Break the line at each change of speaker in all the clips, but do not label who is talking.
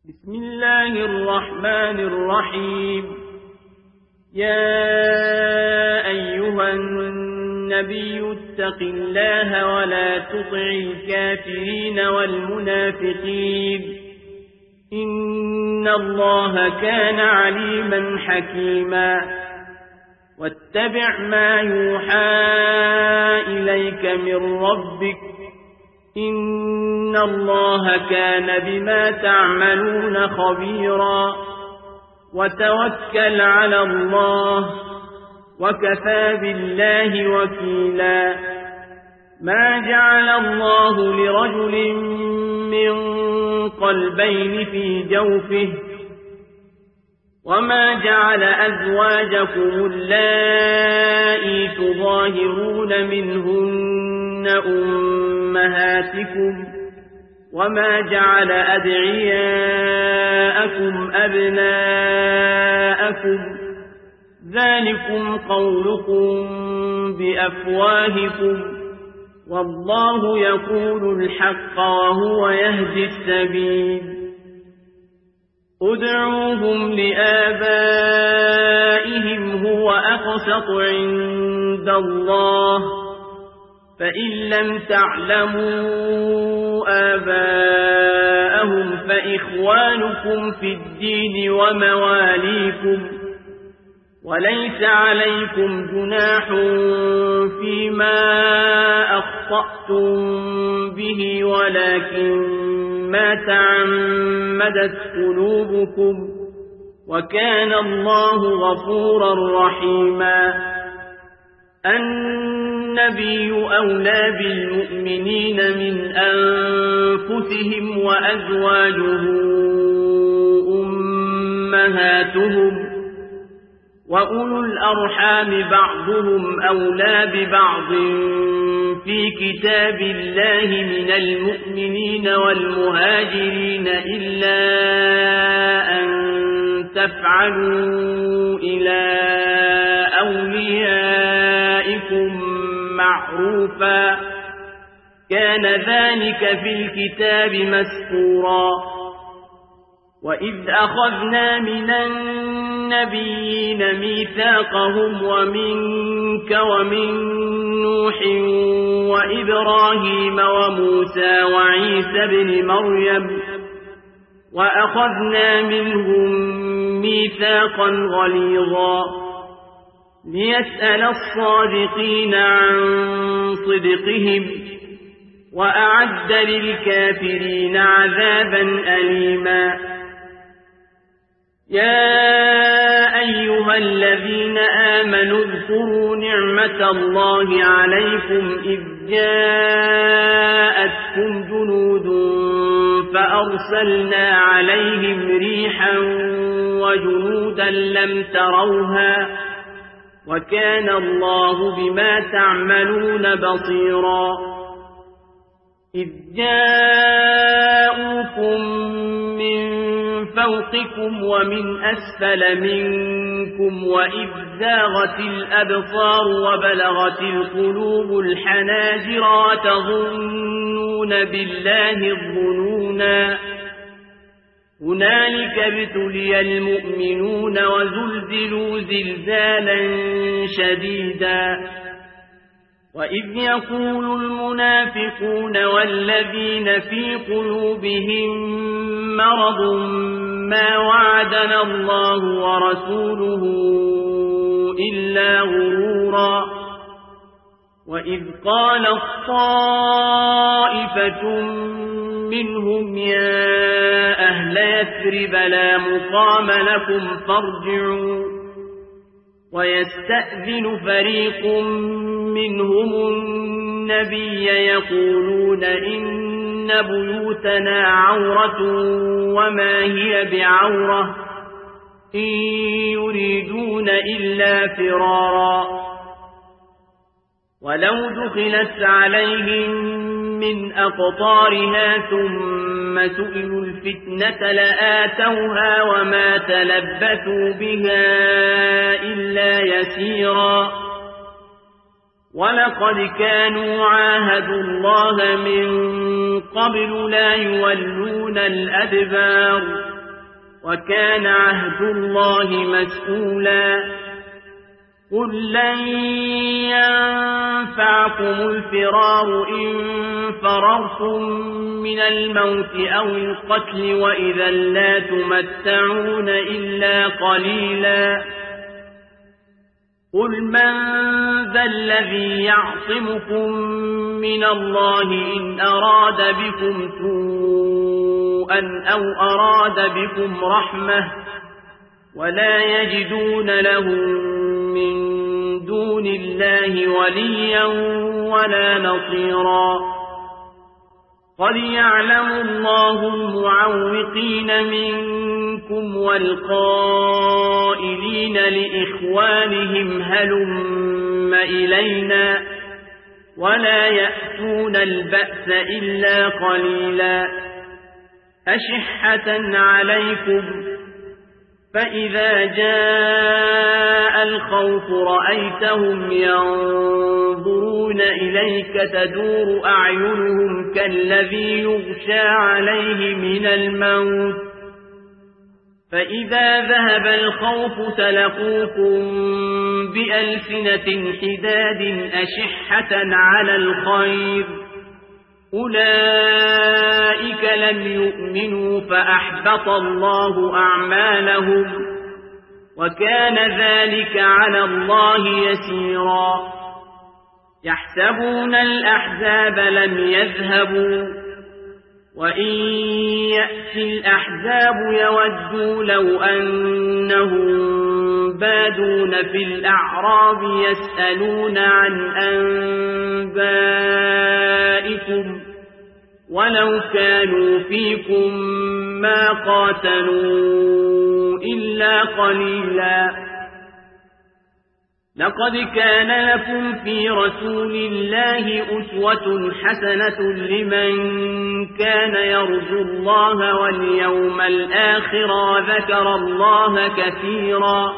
بسم الله الرحمن الرحيم. يا أيها النبي اتق الله ولا تطع الكافرين والمنافقين إن الله كان عليما حكيما. واتبع ما يوحى إليك من ربك إن الله كان بما تعملون خبيرا. وتوكل على الله وكفى بالله وكيلا. ما جعل الله لرجل من قلبين في جوفه وما جعل أزواجكم اللائي تظاهرون منهن أمهاتكم وما جعل أدعياءكم أبناءكم ذلكم قولكم بأفواهكم والله يقول الحق وهو يهدي السبيل. ادعوهم لآبائهم هو أقسط عند الله فإن لم تعلموا آباءهم فإخوانكم في الدين ومواليكم وليس عليكم جناح فيما أخطأتم به ولكن ما تعمدت قلوبكم وكان الله غفورا رحيما. النبي أولى بالمؤمنين من أنفسهم وأزواجه أمهاتهم وأولو الأرحام بعضهم أولى ببعض في كتاب الله من المؤمنين والمهاجرين إلا أن تفعلوا إلى أوليائكم معروفا كان ذلك في الكتاب مسطورا. وإذ أخذنا من النبيين ميثاقهم ومنك ومن نوح وإبراهيم وموسى وعيسى بن مريم وأخذنا منهم ميثاقا غليظا ليسأل الصادقين عن صدقهم وأعد للكافرين عذابا أليما. يا أيها الذين آمنوا اذكروا نعمة الله عليكم إذ جاءتكم جنود فأرسلنا عليهم ريحا وجنودا لم تروها وكان الله بما تعملون بصيرا. إذ جاءوكم من فوقكم ومن أسفل منكم وإذ زاغت الأبصار وبلغت القلوب الحناجر وتظنون بالله الظنونا. هنالك ابتلي المؤمنون وزلزلوا زلزالا شديدا. وإذ يقول المنافقون والذين في قلوبهم مرض ما وعدنا الله ورسوله إلا غرورا. وإذ قالت طائفة منهم يا أهل يثرب لا مقام لكم فارجعوا ويستأذن فريق منهم النبي يقولون إن بيوتنا عورة وما هي بعورة إن يريدون إلا فرارا. ولو دخلت عليهم من أقطارها ثم سئلوا الفتنة لآتوها وما تلبثوا بها إلا يسيرا. ولقد كانوا عاهدوا الله من قبل لا يولون الأدبار وكان عهد الله مسؤولا قل لن ينفعكم الفرار إن فررتم من الموت أو القتل وإذا لا تمتعون إلا قليلا قل من ذا الذي يعصمكم من الله إن أراد بكم سوءا أو أراد بكم رحمة ولا يجدون لهم من دون الله وليا ولا نصيرا قد يعلم الله المعوقين منكم والقائلين لإخوانهم هلم إلينا ولا يأتون البأس إلا قليلا أشحة عليكم فإذا جاء الخوف رأيتهم ينظرون إليك تدور أعينهم كالذي يغشى عليه من الموت فإذا ذهب الخوف سلقوكم بألسنة حداد أشحة على الخير أولئك لم يؤمنوا فأحبط الله أعمالهم وكان ذلك على الله يسيرا يحسبون الأحزاب لم يذهبوا وإن يأتي الأحزاب يودوا لو أنهم بادون في الأعراب يسألون عن أنبائكم ولو كانوا فيكم ما قاتلوا إلا قليلا لقد كان لكم في رسول الله أسوة حسنة لمن كان يرجو الله واليوم الآخر وذكر الله كثيرا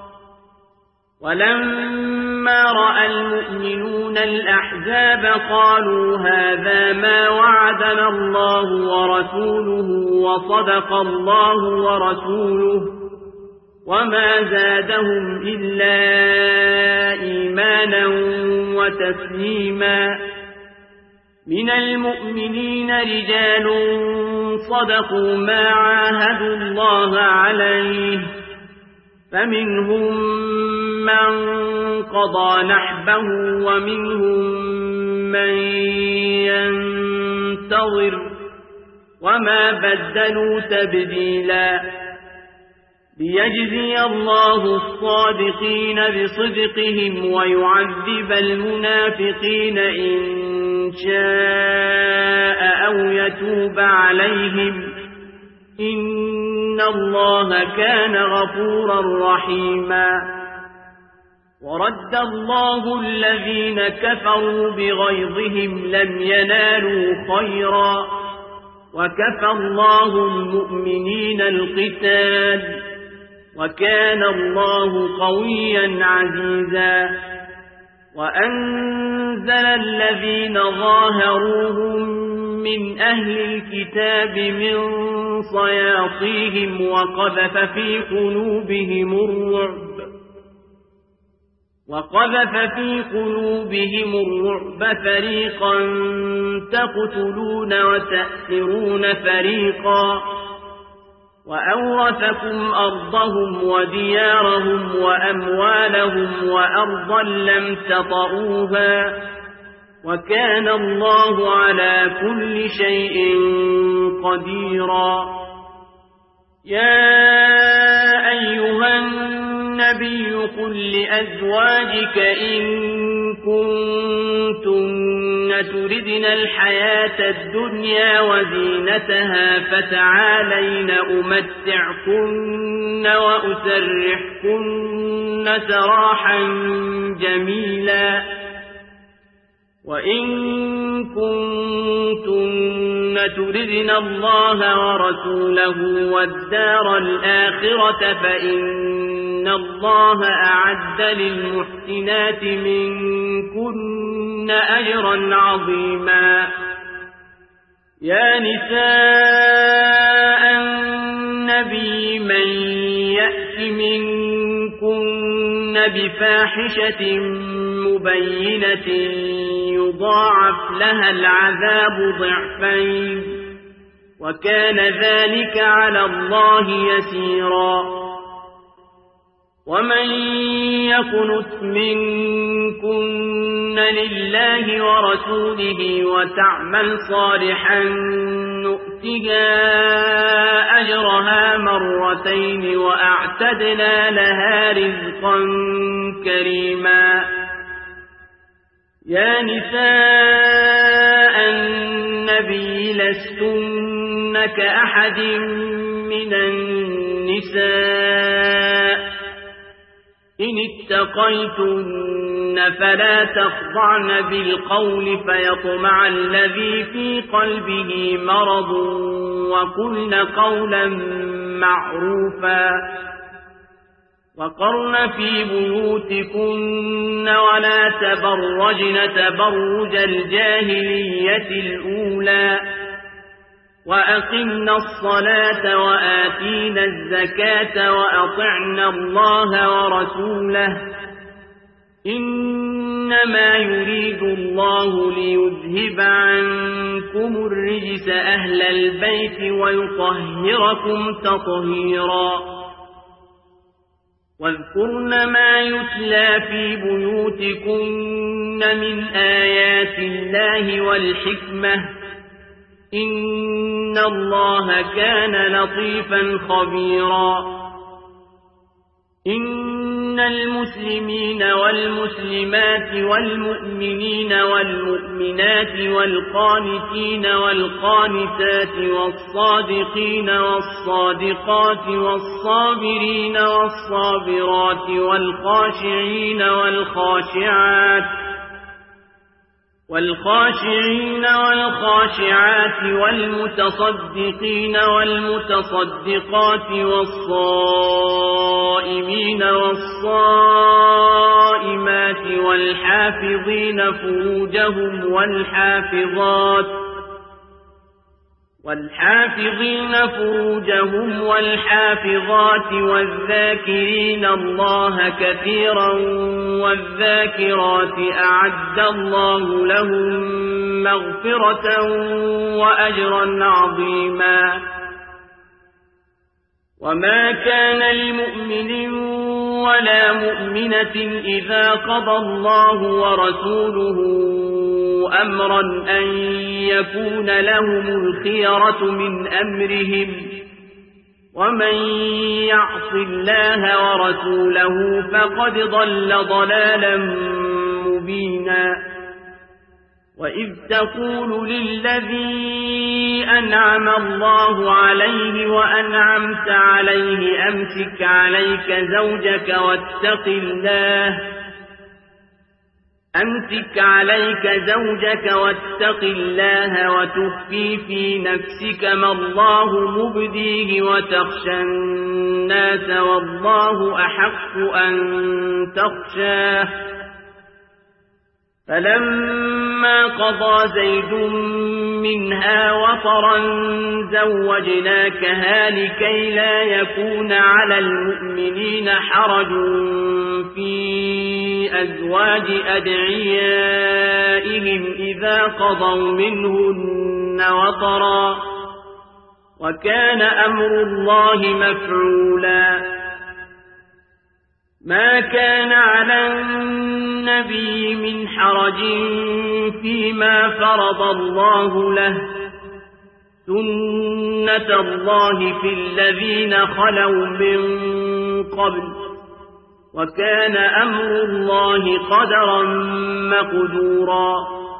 ولما رأى المؤمنون الأحزاب قالوا هذا ما وعدنا الله ورسوله وصدق الله ورسوله وما زادهم إلا إيمانا وتسليما من المؤمنين رجال صدقوا ما عاهدوا الله عليه فمنهم من قضى نحبه ومنهم من ينتظر وما بدلوا تبديلا ليجزي الله الصادقين بصدقهم ويعذب المنافقين إن شاء أو يتوب عليهم إن الله كان غفورا رحيما ورد الله الذين كفروا بغيظهم لم ينالوا خيرا وكفى الله المؤمنين القتال وكان الله قويا عزيزا وأنزل الذين ظاهروهم من أهل الكتاب من صياصيهم وقذف في قلوبهم الرعب فريقا تقتلون وتأسرون فريقا وأورثكم أرضهم وديارهم وأموالهم وأرضا لم تطئوها وكان الله على كل شيء قديرا يا أيها النبي قل لأزواجك إن كنتن تردن الحياة الدنيا وزينتها فتعالين أمتعكن وأسرحكن سراحا جميلا وإن كنتن تردن الله ورسوله والدار الآخرة فإن الله أعد للمحسنات منكن أجرا عظيما يا نساء النبي من يأت منكن بفاحشة مبينة يضاعف لها العذاب ضعفين وكان ذلك على الله يسيرا ومن يقنت منكن لله ورسوله وتعمل صالحا نؤتها أجرها مرتين وأعتدنا لها رزقا كريما يا نساء النبي لستن كأحد من النساء إن اتقيتن فلا تخضعن بالقول فيطمع الذي في قلبه مرض وقلن قولا معروفا وقرن في بيوتكن ولا تبرجن تبرج الجاهلية الأولى وأقمنا الصلاة وآتينا الزكاة وأطعنا الله ورسوله إنما يريد الله ليذهب عنكم الرجس أهل البيت ويطهركم تطهيرا واذكرن ما يتلى في بيوتكن من آيات الله والحكمة إن الله كان لطيفا خبيرا إن المسلمين والمسلمات والمؤمنين والمؤمنات والقانتين والقانتات والصادقين والصادقات والصابرين والصابرات والخاشعين والخاشعات والمتصدقين والمتصدقات والصائمين والصائمات والحافظين فروجهم والحافظات والذاكرين الله كثيرا والذاكرات أعد الله لهم مغفرة وأجرا عظيما وما كان لمؤمن ولا مؤمنة إذا قضى الله ورسوله أمرا أن يكون لهم الخيرة من أمرهم ومن يعص الله ورسوله فقد ضل ضلالا مبينا وإذ تقول للذي أنعم الله عليه وأنعمت عليه أمسك عليك زوجك واتق الله وتخفي في نفسك ما الله مبديه وتخشى الناس والله أحق أن تخشاه فلما قضى زيد منها وطرا زوجناكها لكي لا يكون على المؤمنين حرج في أزواج أدعيائهم إذا قضوا منهن وطرا وكان أمر الله مفعولا ما كان على النبي من حرج فيما فرض الله له سنة الله في الذين خلوا من قبل وكان أمر الله قدرا مقدورا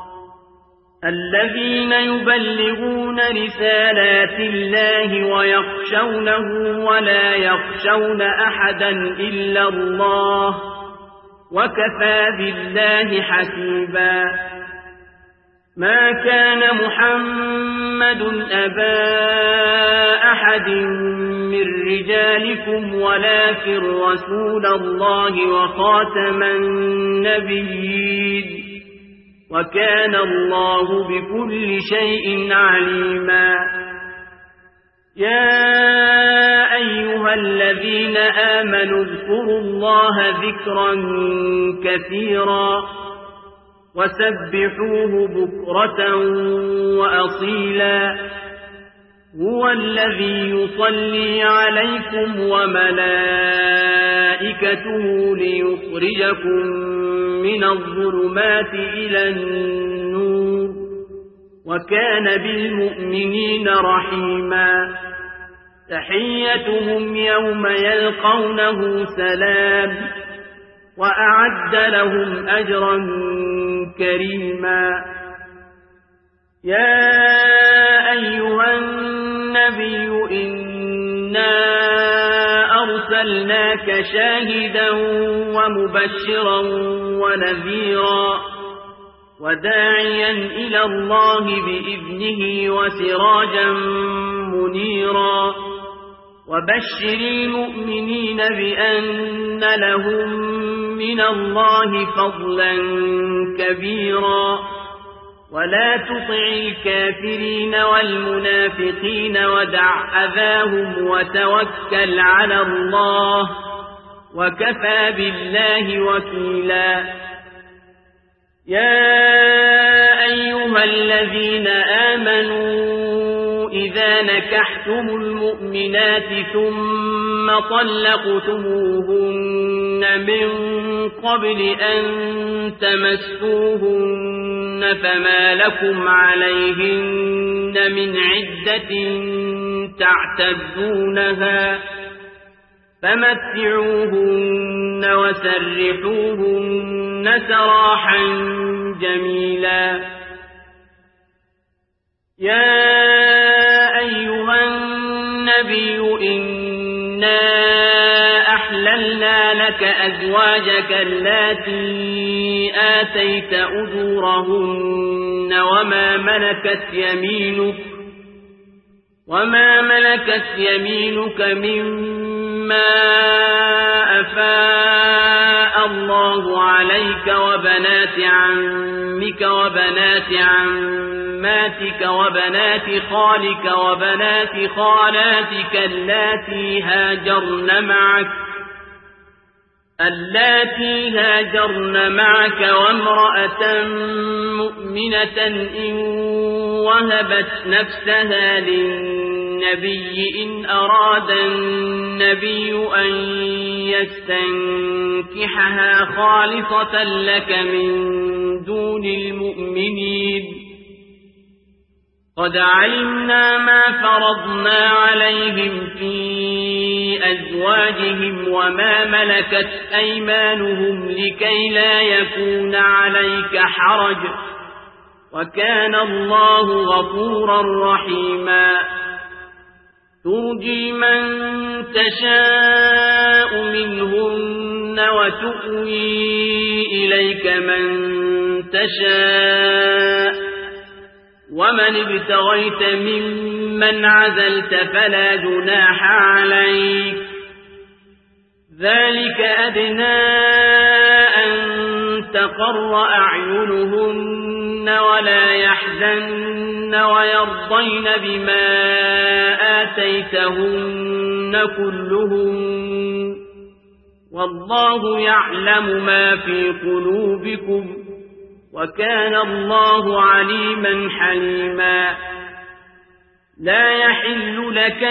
الذين يبلغون رسالات الله ويخشونه ولا يخشون أحدا إلا الله وكفى بالله حسيبا ما كان محمد أبا أحد من رجالكم ولكن رسول الله وخاتم النبيين وكان الله بكل شيء عليما يا أيها الذين آمنوا اذكروا الله ذكرا كثيرا وسبحوه بكرة وأصيلا هو الذي يصلي عليكم وملائكته ليخرجكم من الظلمات إلى النور وكان بالمؤمنين رحيما تحيتهم يوم يلقونه سلام وأعد لهم أجرا كريما يا أيها النبي إنا أرسلناك شاهدا ومبشرا ونذيرا وداعيا إلى الله بإذنه وسراجا منيرا وبشر المؤمنين بأن لهم من الله فضلا كبيرا ولا تطع الكافرين والمنافقين ودع أذاهم وتوكل على الله وكفى بالله وكيلا يا أيها الذين آمنوا إذا نكحتم المؤمنات ثم طلقتموهن من قبل أن تمسوهن فما لكم عليهن من عدة تعتدونها فمتعوهن وسرحوهن سراحا جميلا يا أيها النبي إنا أحللنا لك أزواجك اللاتي آتيت أجورهن وما ملكت يمينك مما أفاء الله عليك وبنات عمك وبنات عماتك وبنات خالك وبنات خالاتك اللاتي هاجرن معك وامرأة مؤمنة إن وهبت نفسها للنبي إن أراد النبي أن يستنكحها خالصة لك من دون المؤمنين قد علمنا ما فرضنا عليهم في أزواجهم وما ملكت أيمانهم لكي لا يكون عليك حرج وكان الله غفورا رحيما ترجي من تشاء منهن وتؤوي إليك من تشاء ومن ابتغيت ممن عزلت فلا جناح عليك ذلك أدنى أن تقر أعينهن ولا يحزن ويرضين بما آتيتهن كلهن والله يعلم ما في قلوبكم وكان الله عليما حليما لا يحل لك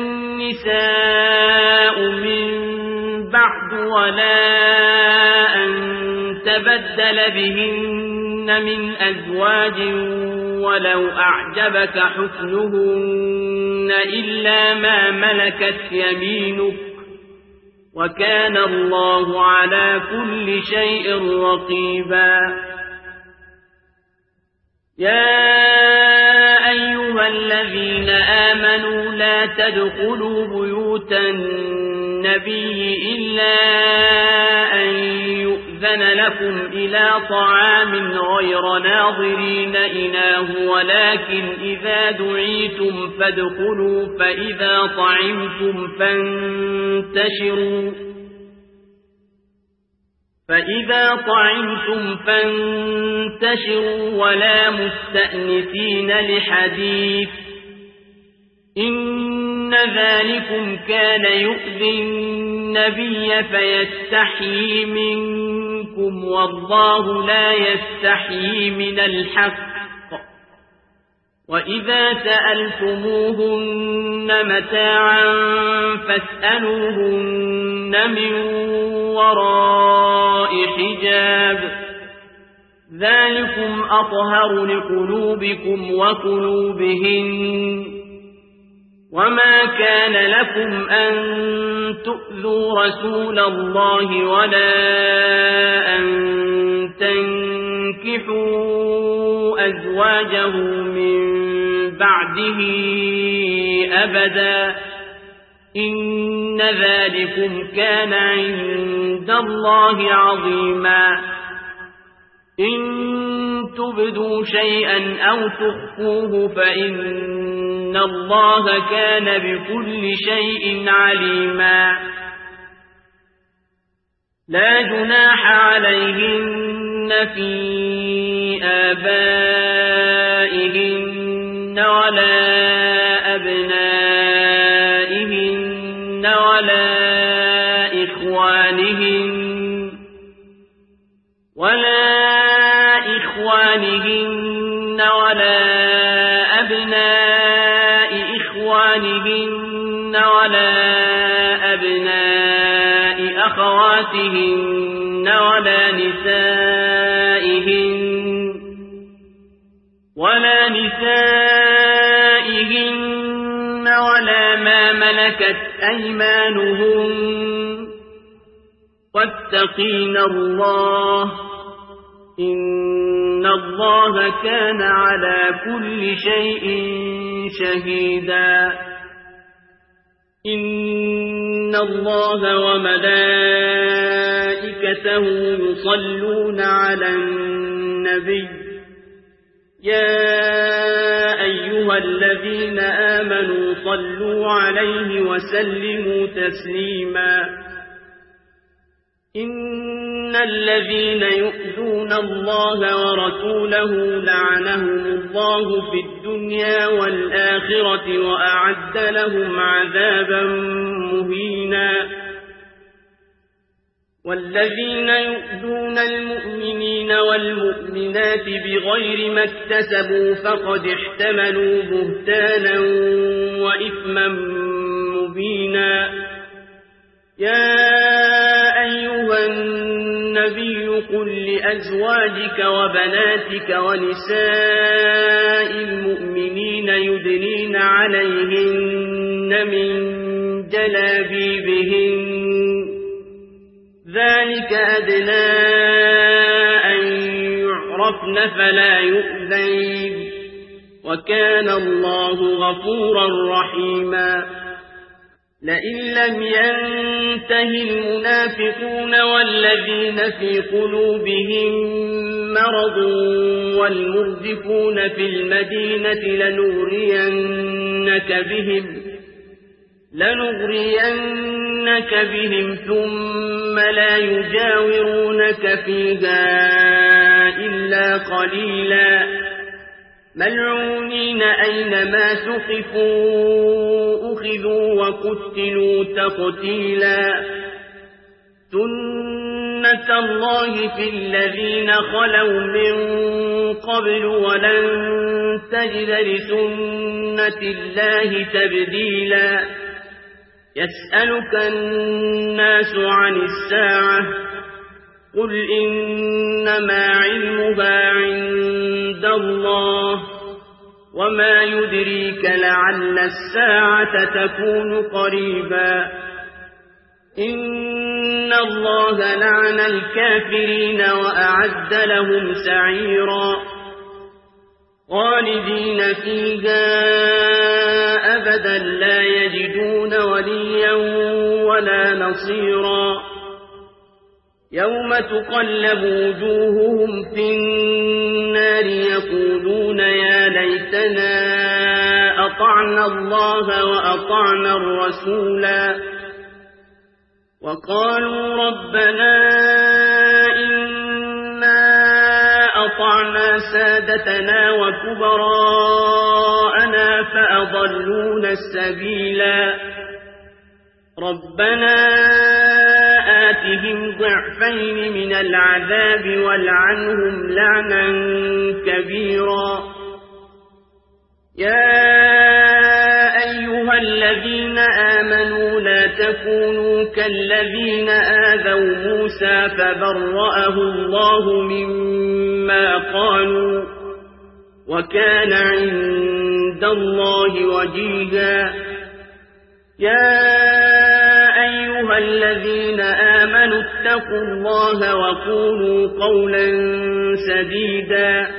النساء من بعد ولا أن تبدل بهن من أزواج ولو أعجبك حسنهن إلا ما ملكت يمينك وكان الله على كل شيء رقيبا يا أيها الذين آمنوا لا تدخلوا بيوت النبي إلا أن يؤذن لكم إلى طعام غير ناظرين إناه ولكن إذا دعيتم فادخلوا فإذا فإذا طعمتم فانتشروا ولا مستأنسين لحديث إن ذلكم كان يؤذي النبي فيستحيي منكم والله لا يستحيي من الحق وإذا سألتموهن متاعا فاسألوهن من وراء حجاب ذلكم أطهر لقلوبكم وقلوبهن وما كان لكم أن تؤذوا رسول الله ولا أن تنكحوا أزواجه من بعده أبدا إن ذلكم كان عند الله عظيما إن تبدوا شيئا أو تخفوه فإن الله كان بكل شيء عليما لا جناح عليهن في آبائهن ولا أبنائهن ولا إخوانهن ولا أبناء إخوانهن ولا أبناء أخواتهن ولا نسائهن ولا ما ملكت أيمانهن واتقين الله إن الله كان على كل شيء شهيدا إن الله وملائكته يصلون على النبي يا أيها الذين آمنوا صلوا عليه وسلموا تسليما إن الذين يؤذون الله ورسوله لعنهم الله في الدنيا والآخرة وأعد لهم عذابا مهينا والذين يؤذون المؤمنين والمؤمنات بغير ما اكتسبوا فقد احتملوا بهتانا وإثما مبينا يا أيها النبي قل لأزواجك وبناتك ونساء المؤمنين يدنين عليهن من جلابيبهن ذلك أدنى أن يعرفن فلا يؤذين وكان الله غفورا رحيما لئن لم ينته المنافقون والذين في قلوبهم مرض والمرجفون في المدينة لنغرينك بهم ثم لا يجاورونك فيها إلا قليلا ملعونين أينما ثقفوا أخذوا وقتلوا تقتيلا سنة الله في الذين خلوا من قبل ولن تجد لسنة الله تبديلا يسألك الناس عن الساعة قل إنما علمها عند الله وما يدريك لعل الساعة تكون قريبا إن الله لعن الكافرين وأعد لهم سعيرا خالدين فيها أبدا لا يجدون وليا ولا نصيرا يوم تقلب وجوههم في النار يقولون يا ليتنا أطعنا الله وأطعنا الرسولا وقالوا ربنا وأطعنا سادتنا وكبراءنا فأضلونا السبيلا ربنا آتهم ضعفين من العذاب والعنهم لعنا كبيرا يا أيها الذين آمنوا لا تكونوا كالذين آذوا موسى فبرأه الله مما قالوا وكان عند الله وجيها يا أيها الذين آمنوا اتقوا الله وقولوا قولا سديدا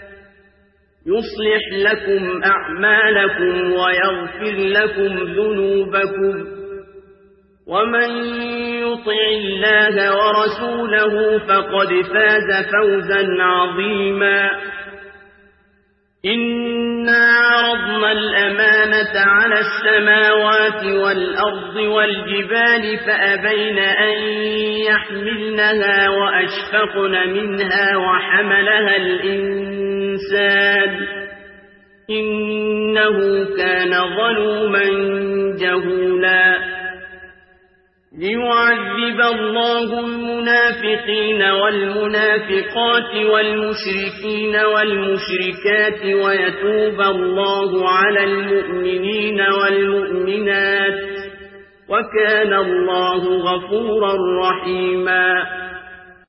يصلح لكم أعمالكم ويغفر لكم ذنوبكم ومن يطع الله ورسوله فقد فاز فوزا عظيما إنا عرضنا الأمانة على السماوات والأرض والجبال فأبين أن يحملنها وأشفقن منها وحملها الإنسان إنه كان ظلوما جهولا ليعذب الله المنافقين والمنافقات والمشركين والمشركات ويتوب الله على المؤمنين والمؤمنات وكان الله غفورا رحيما